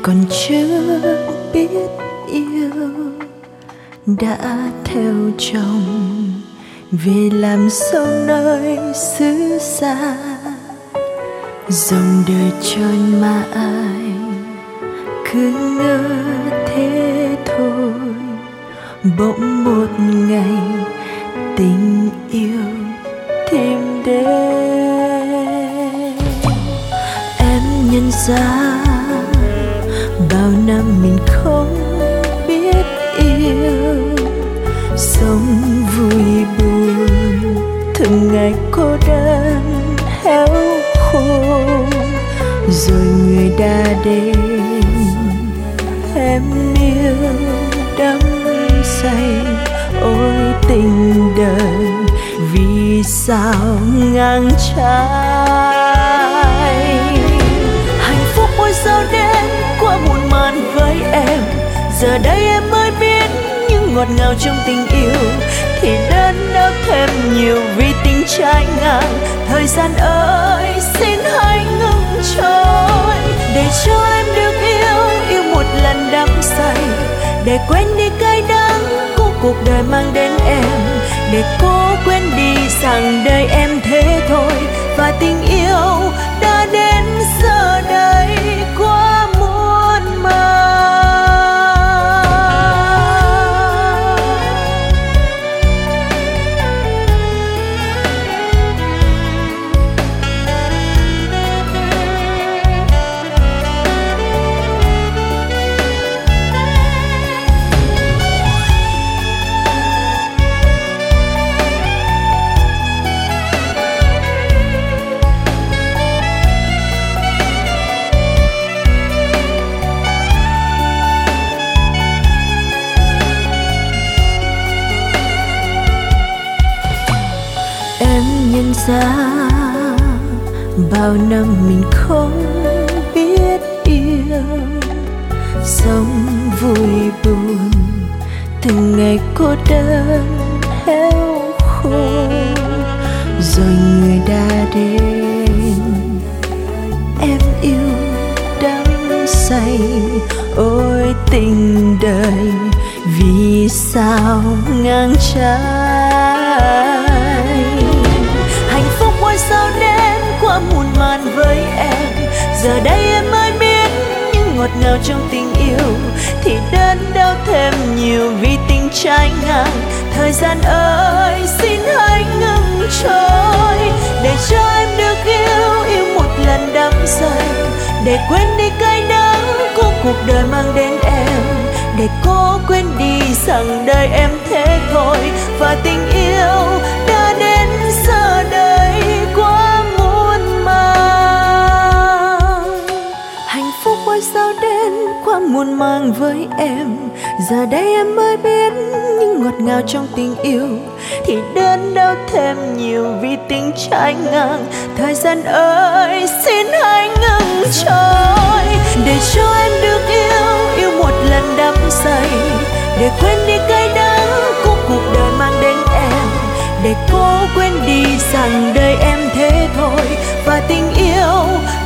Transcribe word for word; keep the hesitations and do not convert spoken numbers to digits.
còn chưa biết yêu đã theo chồng về làm dâu nơi xứ xa. Dòng đời trôi mãi cứ ngỡ thế thôi, bỗng một ngày tình yêu tìm đến. Em nhận ra bao năm mình không biết yêu, sống vui buồn từng ngày cô đơn héo khô. Rồi người đã đến em yêu đắm say, ôi tình đời vì sao ngang trái. Hạnh phúc ôi sao đến qua muộn màn với em, giờ đây em mới biết những ngọt ngào trong tình yêu thì đớn đau thêm nhiều vì tình trái ngang. Thời gian ơi xin hãy ngừng trôi để cho em được yêu, yêu một lần đắm say, để quên đi cay đắng của cuộc đời mang đến em, để cố quên đi rằng đời em thế thôi và tình yêu đã đến giờ đây quá muôn màng. Nhận ra bao năm mình không biết yêu, sống vui buồn từng ngày cô đơn héo khô. Rồi người đã đến em yêu đắm say, ôi tình đời vì sao ngang trái. Hạnh phúc ôi sao đến qua muộn màn với em, giờ đây em mới biết những ngọt ngào trong tình yêu thì đớn đau thêm nhiều vì tình trái ngang. Thời gian ơi xin hãy ngừng trôi để cho em được yêu, yêu một lần đắm say, để quên đi cay đắng của cuộc đời mang đến em, để cố quên đi rằng đời em thế thôi và tình yêu đã đến giờ đây quá muôn màng. Hạnh phúc ôi sao đến quá muôn màng với em, giờ đây em mới biết những ngọt ngào trong tình yêu thì đớn đau thêm nhiều vì tình trái ngang. Thời gian ơi xin hãy ngừng trôi để cho em được yêu, yêu một lần đắm say, để quên đi cay đắng của cuộc đời mang đến em, để cố quên đi rằng đời em thế thôi và tình yêu